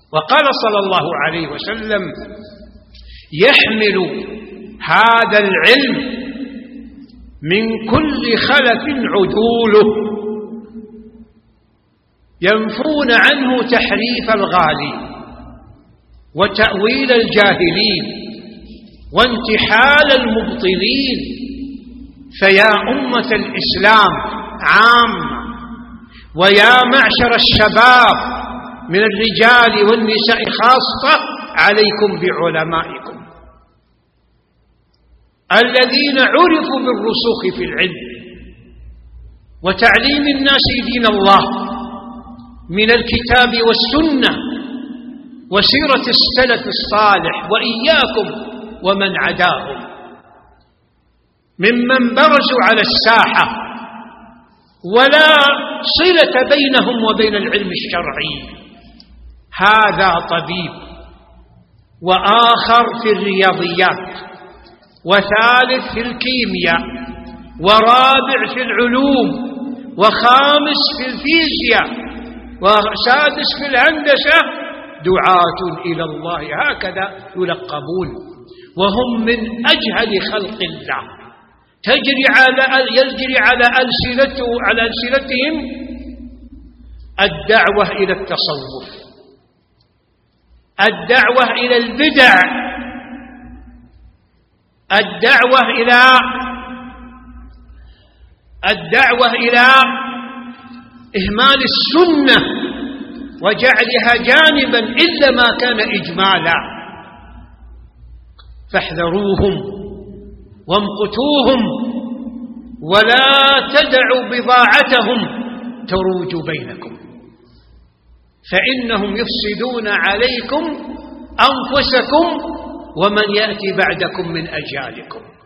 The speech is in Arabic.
وقال صلى الله عليه وسلم: يحمل هذا العلم من كل خلف عدوله ينفون عنه تحريف الغالين وتأويل الجاهلين وانتحال المبطلين. فيا أمة الإسلام عامة ويا معشر الشباب من الرجال والنساء خاصة، عليكم بعلمائكم الذين عرفوا بالرسوخ في العلم وتعليم الناس دين الله من الكتاب والسنة وسيرة السلف الصالح، وإياكم ومن عداهم ممن برزوا على الساحة ولا صلة بينهم وبين العلم الشرعي. هذا طبيب، وآخر في الرياضيات، وثالث في الكيمياء، ورابع في العلوم، وخامس في الفيزياء، وسادس في الهندسة، دعاة إلى الله هكذا يلقبون، وهم من أجهل خلق الله. يجري على ألسنتهم الدعوة إلى التصوف، الدعوة إلى البدع، الدعوة إلى إهمال السنة وجعلها جانبا إلا ما كان إجمالا. فاحذروهم وامقتوهم ولا تدعوا بضاعتهم تروج بينكم، فإنهم يفسدون عليكم أنفسكم ومن يأتي بعدكم من أجيالكم.